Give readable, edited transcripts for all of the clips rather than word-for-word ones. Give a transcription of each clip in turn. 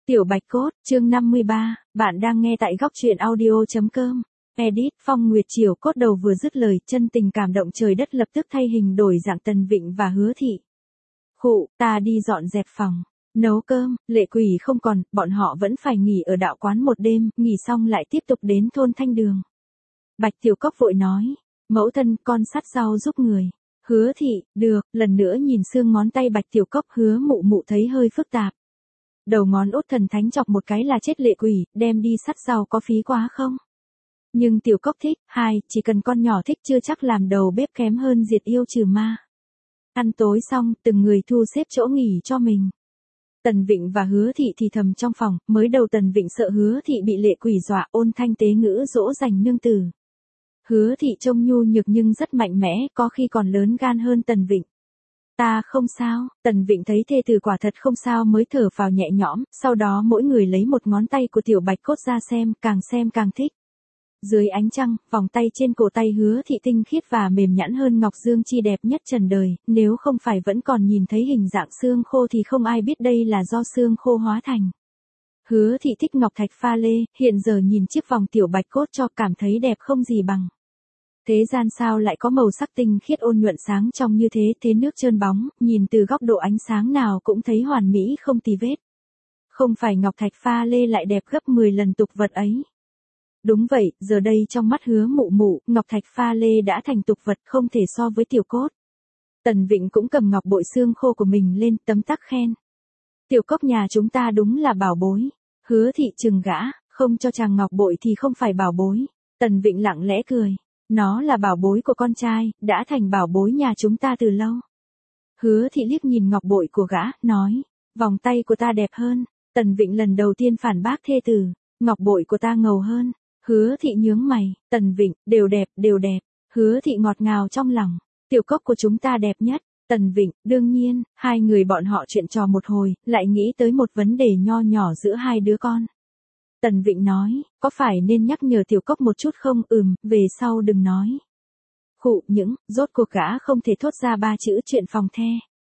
Tiểu Bạch Cốt, chương 53, bạn đang nghe tại góc truyện audio.com. Edit, Phong Nguyệt Triều Cốt đầu vừa dứt lời, chân tình cảm động trời đất lập tức thay hình đổi dạng Tần Vịnh và Hứa Thị. Khụ, ta đi dọn dẹp phòng, nấu cơm, Lệ Quỷ không còn, bọn họ vẫn phải nghỉ ở đạo quán một đêm, nghỉ xong lại tiếp tục đến thôn Thanh Đường. Bạch Tiểu Cốc vội nói, mẫu thân con sắt rau giúp người. Hứa Thị, được, lần nữa nhìn xương ngón tay Bạch Tiểu Cốc Hứa mụ mụ thấy hơi phức tạp. Đầu ngón út thần thánh chọc một cái là chết Lệ Quỷ, đem đi sắt rau có phí quá không? Nhưng Tiểu Cốc thích, chỉ cần con nhỏ thích chưa chắc làm đầu bếp kém hơn diệt yêu trừ ma. Ăn tối xong, từng người thu xếp chỗ nghỉ cho mình. Tần Vịnh và Hứa Thị thì thầm trong phòng, mới đầu Tần Vịnh sợ Hứa Thị bị Lệ Quỷ dọa, ôn thanh tế ngữ dỗ dành nương tử. Hứa Thị trông nhu nhược nhưng rất mạnh mẽ, có khi còn lớn gan hơn Tần Vịnh. Ta không sao, Tần Vịnh thấy thê tử quả thật không sao mới thở vào nhẹ nhõm, sau đó mỗi người lấy một ngón tay của Tiểu Bạch Cốt ra xem càng thích. Dưới ánh trăng, vòng tay trên cổ tay Hứa Thị tinh khiết và mềm nhẵn hơn ngọc dương chi đẹp nhất trần đời, nếu không phải vẫn còn nhìn thấy hình dạng xương khô thì không ai biết đây là do xương khô hóa thành. Hứa Thị thích ngọc thạch pha lê, hiện giờ nhìn chiếc vòng Tiểu Bạch Cốt cho cảm thấy đẹp không gì bằng. Thế gian sao lại có màu sắc tinh khiết ôn nhuận sáng trong như thế, thế nước trơn bóng, nhìn từ góc độ ánh sáng nào cũng thấy hoàn mỹ không tì vết. Không phải ngọc thạch pha lê lại đẹp gấp 10 lần tục vật ấy. Đúng vậy, giờ đây trong mắt Hứa mụ mụ, ngọc thạch pha lê đã thành tục vật không thể so với Tiểu Cốt. Tần Vịnh cũng cầm ngọc bội xương khô của mình lên tấm tắc khen. Tiểu Cốc nhà chúng ta đúng là bảo bối. Hứa Thị chừng gã, không cho chàng ngọc bội thì không phải bảo bối. Tần Vịnh lặng lẽ cười. Nó là bảo bối của con trai, đã thành bảo bối nhà chúng ta từ lâu. Hứa Thị liếc nhìn ngọc bội của gã, nói, vòng tay của ta đẹp hơn. Tần Vịnh lần đầu tiên phản bác thê tử, ngọc bội của ta ngầu hơn. Hứa Thị nhướng mày, Tần Vịnh, đều đẹp. Hứa Thị ngọt ngào trong lòng, Tiểu Cốc của chúng ta đẹp nhất. Tần Vịnh, đương nhiên, hai người bọn họ chuyện trò một hồi, lại nghĩ tới một vấn đề nho nhỏ giữa hai đứa con. Tần Vịnh nói, có phải nên nhắc nhở Tiểu Cốc một chút không? Về sau đừng nói. Khụ rốt cuộc gã không thể thốt ra ba chữ chuyện phòng the.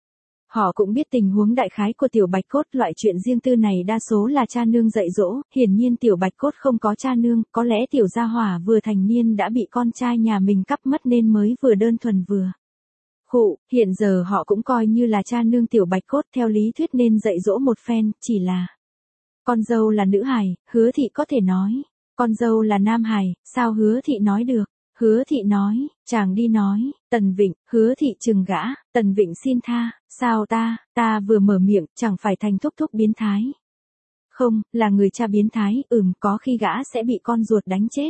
Họ cũng biết tình huống đại khái của Tiểu Bạch Cốt, loại chuyện riêng tư này đa số là cha nương dạy dỗ, hiển nhiên Tiểu Bạch Cốt không có cha nương, có lẽ Tiểu Gia Hỏa vừa thành niên đã bị con trai nhà mình cắp mất nên mới vừa đơn thuần vừa. Khụ, hiện giờ họ cũng coi như là cha nương Tiểu Bạch Cốt, theo lý thuyết nên dạy dỗ một phen, chỉ là con dâu là nữ hài, Hứa Thị có thể nói. Con dâu là nam hài, sao Hứa Thị nói được? Hứa Thị nói, chàng đi nói. Tần Vịnh, Hứa Thị chừng gã. Tần Vịnh xin tha, sao ta vừa mở miệng, chẳng phải thành thúc biến thái. Không, là người cha biến thái, có khi gã sẽ bị con ruột đánh chết.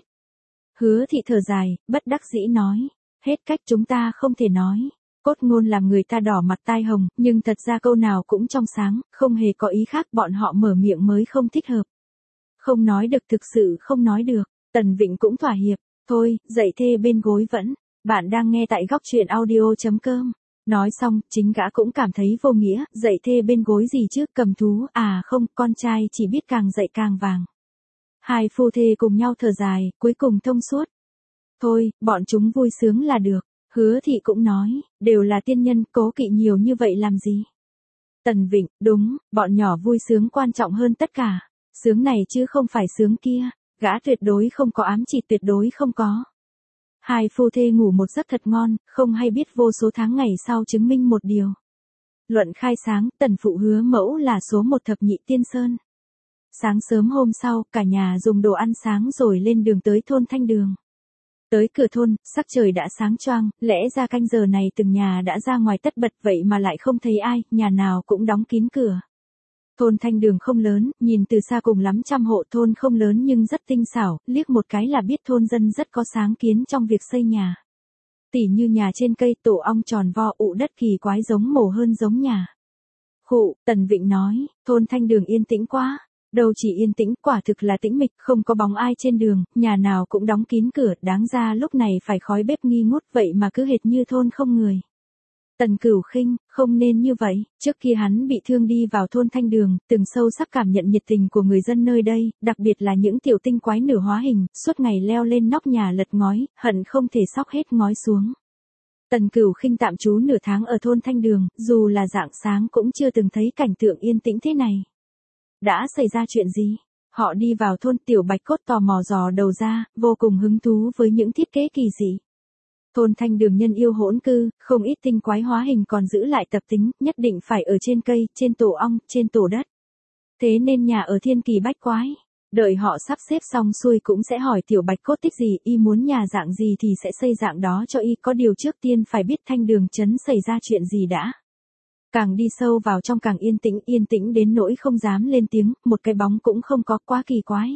Hứa Thị thở dài, bất đắc dĩ nói, hết cách chúng ta không thể nói. Cốt ngôn làm người ta đỏ mặt tai hồng, nhưng thật ra câu nào cũng trong sáng, không hề có ý khác, bọn họ mở miệng mới không thích hợp. Không nói được, thực sự không nói được. Tần Vịnh cũng thỏa hiệp, thôi, dạy thê bên gối vẫn. Bạn đang nghe tại góc truyện audio.com. Nói xong, chính gã cũng cảm thấy vô nghĩa, dạy thê bên gối gì chứ, cầm thú, không, con trai chỉ biết càng dạy càng vàng. Hai phu thê cùng nhau thở dài, cuối cùng thông suốt. Thôi, bọn chúng vui sướng là được. Hứa Thị cũng nói, đều là tiên nhân, cố kỵ nhiều như vậy làm gì? Tần Vịnh, đúng, bọn nhỏ vui sướng quan trọng hơn tất cả. Sướng này chứ không phải sướng kia, gã tuyệt đối không có ám chỉ, tuyệt đối không có. Hai phu thê ngủ một giấc thật ngon, không hay biết vô số tháng ngày sau chứng minh một điều. Luận khai sáng, Tần phụ Hứa mẫu là số một thập nhị tiên sơn. Sáng sớm hôm sau, cả nhà dùng đồ ăn sáng rồi lên đường tới thôn Thanh Đường. Tới cửa thôn, sắc trời đã sáng choang, lẽ ra canh giờ này từng nhà đã ra ngoài tất bật, vậy mà lại không thấy ai, nhà nào cũng đóng kín cửa. Thôn Thanh Đường không lớn, nhìn từ xa cùng lắm trăm hộ, thôn không lớn nhưng rất tinh xảo, liếc một cái là biết thôn dân rất có sáng kiến trong việc xây nhà. Tỉ như nhà trên cây, tổ ong tròn vo, ụ đất kỳ quái giống mồ hơn giống nhà. Khụ, Tần Vịnh nói, thôn Thanh Đường yên tĩnh quá. Đâu chỉ yên tĩnh, quả thực là tĩnh mịch, không có bóng ai trên đường, nhà nào cũng đóng kín cửa, đáng ra lúc này phải khói bếp nghi ngút, vậy mà cứ hệt như thôn không người. Tần Cửu Khinh, không nên như vậy, trước khi hắn bị thương đi vào thôn Thanh Đường, từng sâu sắc cảm nhận nhiệt tình của người dân nơi đây, đặc biệt là những tiểu tinh quái nửa hóa hình, suốt ngày leo lên nóc nhà lật ngói, hận không thể xóc hết ngói xuống. Tần Cửu Khinh tạm trú nửa tháng ở thôn Thanh Đường, dù là rạng sáng cũng chưa từng thấy cảnh tượng yên tĩnh thế này. Đã xảy ra chuyện gì? Họ đi vào thôn, Tiểu Bạch Cốt tò mò dò đầu ra, vô cùng hứng thú với những thiết kế kỳ dị. Thôn Thanh Đường nhân yêu hỗn cư, không ít tinh quái hóa hình còn giữ lại tập tính, nhất định phải ở trên cây, trên tổ ong, trên tổ đất. Thế nên nhà ở thiên kỳ bách quái. Đợi họ sắp xếp xong xuôi cũng sẽ hỏi Tiểu Bạch Cốt thích gì, y muốn nhà dạng gì thì sẽ xây dạng đó cho y, có điều trước tiên phải biết Thanh Đường trấn xảy ra chuyện gì đã. Càng đi sâu vào trong càng yên tĩnh đến nỗi không dám lên tiếng, một cái bóng cũng không có, quá kỳ quái.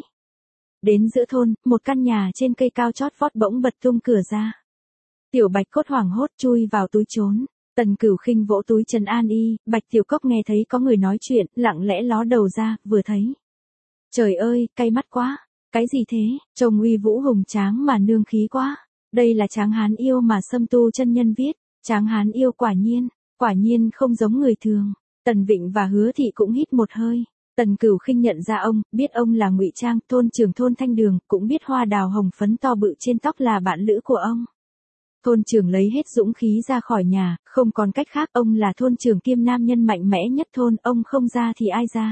Đến giữa thôn, một căn nhà trên cây cao chót vót bỗng bật tung cửa ra. Tiểu Bạch Cốt hoảng hốt chui vào túi trốn. Tần Cửu Khinh vỗ túi trấn an y, Bạch Tiểu Cốc nghe thấy có người nói chuyện, lặng lẽ ló đầu ra, vừa thấy. Trời ơi, cay mắt quá. Cái gì thế, trông uy vũ hùng tráng mà nương khí quá. Đây là Tráng Hán Yêu mà Sâm Tu chân nhân viết. Tráng Hán Yêu quả nhiên không giống người thường. Tần Vịnh và Hứa Thị cũng hít một hơi. Tần Cửu Khinh nhận ra ông, biết ông là Ngụy Trang, thôn trưởng thôn Thanh Đường, cũng biết hoa đào hồng phấn to bự trên tóc là bạn lữ của ông. Thôn trưởng lấy hết dũng khí ra khỏi nhà, không còn cách khác, ông là thôn trưởng kiêm nam nhân mạnh mẽ nhất thôn, ông không ra thì ai ra.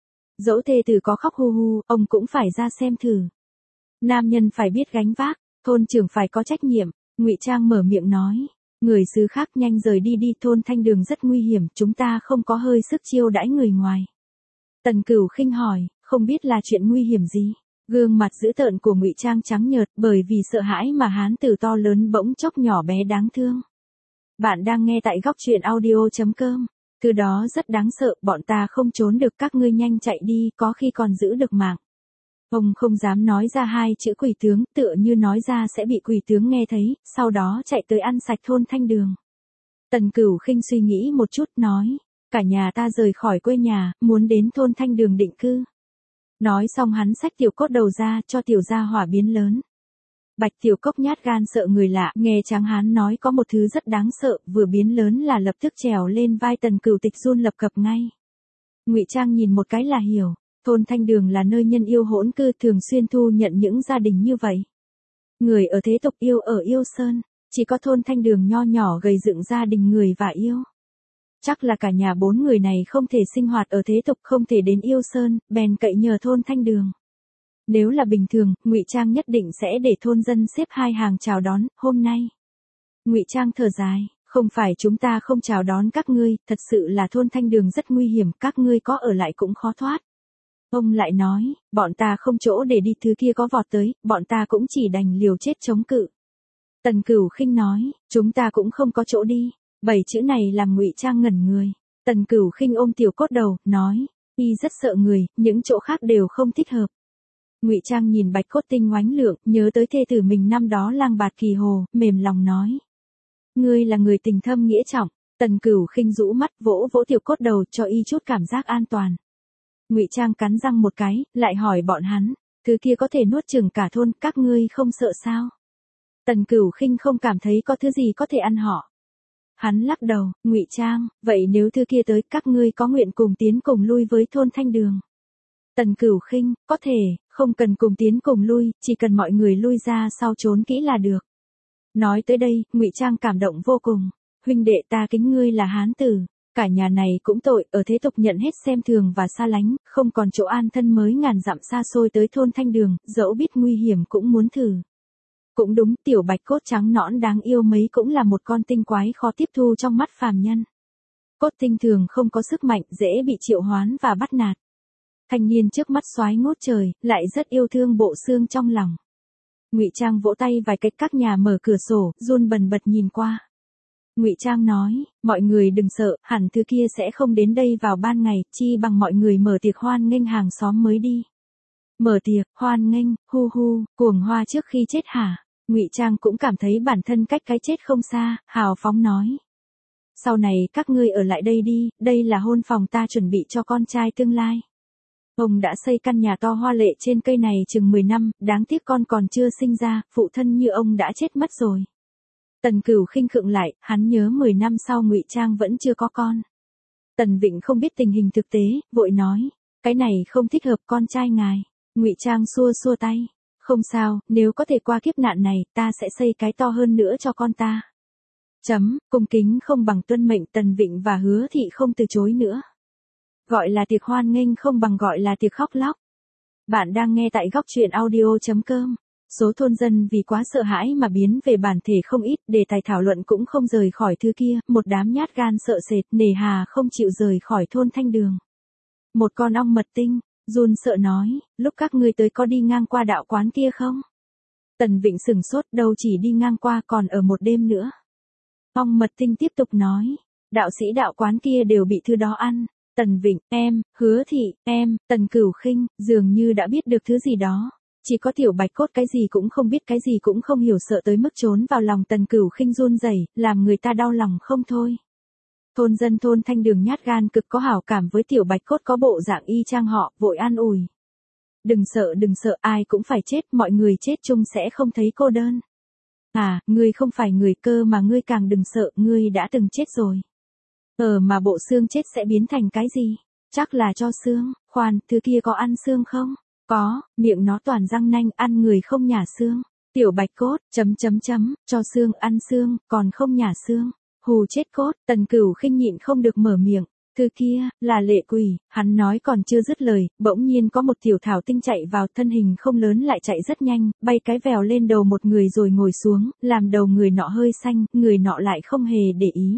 Dẫu thê tử có khóc hu hu, ông cũng phải ra xem thử. Nam nhân phải biết gánh vác, thôn trưởng phải có trách nhiệm. Ngụy Trang mở miệng nói, người xứ khác nhanh rời đi đi, thôn Thanh Đường rất nguy hiểm, chúng ta không có hơi sức chiêu đãi người ngoài. Tần Cửu Khinh hỏi, không biết là chuyện nguy hiểm gì? Gương mặt dữ tợn của Ngụy Trang trắng nhợt, bởi vì sợ hãi mà hán tử to lớn bỗng chốc nhỏ bé đáng thương. Bạn đang nghe tại góc truyện audio.com. Từ đó rất đáng sợ, bọn ta không trốn được, các ngươi nhanh chạy đi, có khi còn giữ được mạng. Ông không dám nói ra hai chữ quỷ tướng, tựa như nói ra sẽ bị quỷ tướng nghe thấy, sau đó chạy tới ăn sạch thôn Thanh Đường. Tần Cửu Khinh suy nghĩ một chút nói, cả nhà ta rời khỏi quê nhà, muốn đến thôn Thanh Đường định cư. Nói xong hắn xách Tiểu Cốt đầu ra, cho Tiểu gia hỏa biến lớn. Bạch Tiểu Cốc nhát gan sợ người lạ, nghe Tráng Hán nói có một thứ rất đáng sợ, vừa biến lớn là lập tức trèo lên vai Tần Cửu Tịch run lập cập ngay. Ngụy Trang nhìn một cái là hiểu, thôn Thanh Đường là nơi nhân yêu hỗn cư, thường xuyên thu nhận những gia đình như vậy. Người ở thế tục yêu ở Yêu Sơn, chỉ có thôn Thanh Đường nho nhỏ gầy dựng gia đình người và yêu. Chắc là cả nhà 4 người này không thể sinh hoạt ở thế tục, không thể đến Yêu Sơn, bèn cậy nhờ thôn Thanh Đường. Nếu là bình thường, Ngụy Trang nhất định sẽ để thôn dân xếp hai hàng chào đón, hôm nay. Ngụy Trang thở dài, không phải chúng ta không chào đón các ngươi, thật sự là thôn Thanh Đường rất nguy hiểm, các ngươi có ở lại cũng khó thoát. Ông lại nói, bọn ta không chỗ để đi, thứ kia có vọt tới, bọn ta cũng chỉ đành liều chết chống cự. Tần Cửu Khinh nói, chúng ta cũng không có chỗ đi. 7 chữ này làm Ngụy Trang ngẩn người. Tần Cửu Khinh ôm Tiểu Cốt đầu, nói, y rất sợ người, những chỗ khác đều không thích hợp. Ngụy Trang nhìn Bạch Cốt tinh oánh lượng, nhớ tới thê tử mình năm đó lang bạt kỳ hồ, mềm lòng nói. Ngươi là người tình thâm nghĩa trọng. Tần Cửu Khinh rũ mắt vỗ vỗ Tiểu Cốt đầu cho y chút cảm giác an toàn. Ngụy Trang cắn răng một cái, lại hỏi bọn hắn, thứ kia có thể nuốt chửng cả thôn, các ngươi không sợ sao? Tần Cửu Khinh không cảm thấy có thứ gì có thể ăn họ. Hắn lắc đầu, Ngụy Trang, vậy nếu thứ kia tới, các ngươi có nguyện cùng tiến cùng lui với thôn Thanh Đường? Tần Cửu Khinh, có thể, không cần cùng tiến cùng lui, chỉ cần mọi người lui ra sau trốn kỹ là được. Nói tới đây, Ngụy Trang cảm động vô cùng. Huynh đệ ta kính ngươi là hán tử, cả nhà này cũng tội, ở thế tục nhận hết xem thường và xa lánh, không còn chỗ an thân mới ngàn dặm xa xôi tới thôn Thanh Đường, dẫu biết nguy hiểm cũng muốn thử. Cũng đúng, Tiểu Bạch Cốt trắng nõn đáng yêu mấy cũng là một con tinh quái khó tiếp thu trong mắt phàm nhân. Cốt tinh thường không có sức mạnh, dễ bị triệu hoán và bắt nạt. Thanh niên trước mắt soái ngút trời, lại rất yêu thương bộ xương trong lòng. Ngụy Trang vỗ tay vài cái, các nhà mở cửa sổ, run bần bật nhìn qua. Ngụy Trang nói, mọi người đừng sợ, hẳn thứ kia sẽ không đến đây vào ban ngày, chi bằng mọi người mở tiệc hoan nghênh hàng xóm mới đi. Mở tiệc, hoan nghênh, hu hu, cuồng hoa trước khi chết hả? Ngụy Trang cũng cảm thấy bản thân cách cái chết không xa, hào phóng nói. Sau này các ngươi ở lại đây đi, đây là hôn phòng ta chuẩn bị cho con trai tương lai. Ông đã xây căn nhà to hoa lệ trên cây này chừng 10 năm, đáng tiếc con còn chưa sinh ra, phụ thân như ông đã chết mất rồi. Tần Cửu Khinh khựng lại, hắn nhớ 10 năm sau Ngụy Trang vẫn chưa có con. Tần Vịnh không biết tình hình thực tế, vội nói, cái này không thích hợp con trai ngài. Ngụy Trang xua xua tay, không sao, nếu có thể qua kiếp nạn này, ta sẽ xây cái to hơn nữa cho con ta. Cung kính không bằng tuân mệnh, Tần Vịnh và Hứa Thị không từ chối nữa. Gọi là tiệc hoan nghênh không bằng gọi là tiệc khóc lóc. Bạn đang nghe tại góc truyện audio.com. Số thôn dân vì quá sợ hãi mà biến về bản thể không ít, đề tài thảo luận cũng không rời khỏi thứ kia, một đám nhát gan sợ sệt, nề hà không chịu rời khỏi thôn Thanh Đường. Một con ong mật tinh, run sợ nói, lúc các ngươi tới có đi ngang qua đạo quán kia không? Tần Vịnh sửng sốt, đâu chỉ đi ngang qua còn ở một đêm nữa. Ong mật tinh tiếp tục nói, đạo sĩ đạo quán kia đều bị thứ đó ăn. Tần Vịnh, em, Hứa Thị, em, Tần Cửu Khinh, dường như đã biết được thứ gì đó. Chỉ có Tiểu Bạch Cốt cái gì cũng không biết, cái gì cũng không hiểu, sợ tới mức trốn vào lòng Tần Cửu Khinh run rẩy, làm người ta đau lòng không thôi. Thôn dân thôn Thanh Đường nhát gan cực có hảo cảm với Tiểu Bạch Cốt có bộ dạng y chang họ, vội an ủi. Đừng sợ, ai cũng phải chết, mọi người chết chung sẽ không thấy cô đơn. À, ngươi không phải người cơ mà ngươi càng đừng sợ, ngươi đã từng chết rồi. Mà bộ xương chết sẽ biến thành cái gì? Chắc là cho xương, khoan, thứ kia có ăn xương không? Có, miệng nó toàn răng nanh, ăn người không nhả xương. Tiểu Bạch Cốt, cho xương ăn xương, còn không nhả xương. Hù chết cốt, Tần Cửu Khinh nhịn không được mở miệng. Thứ kia, là lệ quỷ, hắn nói còn chưa dứt lời, bỗng nhiên có một tiểu thảo tinh chạy vào, thân hình không lớn lại chạy rất nhanh, bay cái vèo lên đầu một người rồi ngồi xuống, làm đầu người nọ hơi xanh, người nọ lại không hề để ý.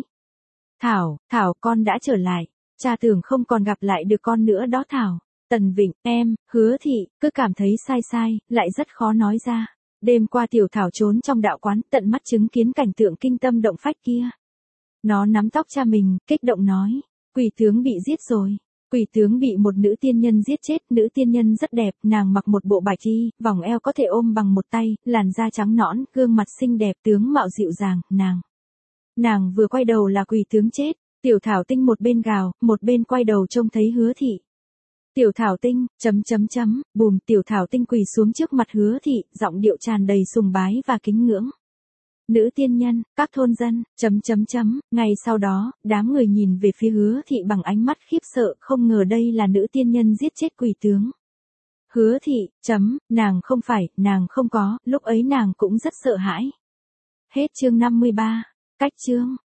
Thảo, con đã trở lại, cha tưởng không còn gặp lại được con nữa đó Thảo. Tần Vịnh, em, Hứa Thị, cứ cảm thấy sai, lại rất khó nói ra. Đêm qua tiểu Thảo trốn trong đạo quán, tận mắt chứng kiến cảnh tượng kinh tâm động phách kia. Nó nắm tóc cha mình, kích động nói, quỷ tướng bị giết rồi. Quỷ tướng bị một nữ tiên nhân giết chết, nữ tiên nhân rất đẹp, nàng mặc một bộ bạch y, vòng eo có thể ôm bằng một tay, làn da trắng nõn, gương mặt xinh đẹp, tướng mạo dịu dàng, Nàng vừa quay đầu là quỷ tướng chết, tiểu Thảo Tinh một bên gào, một bên quay đầu trông thấy Hứa Thị. Tiểu Thảo Tinh, bùm, tiểu Thảo Tinh quỳ xuống trước mặt Hứa Thị, giọng điệu tràn đầy sùng bái và kính ngưỡng. Nữ tiên nhân, các thôn dân, ngay sau đó, đám người nhìn về phía Hứa Thị bằng ánh mắt khiếp sợ, không ngờ đây là nữ tiên nhân giết chết quỷ tướng. Hứa Thị, nàng không phải, nàng không có, lúc ấy nàng cũng rất sợ hãi. Hết chương 53. Cách chương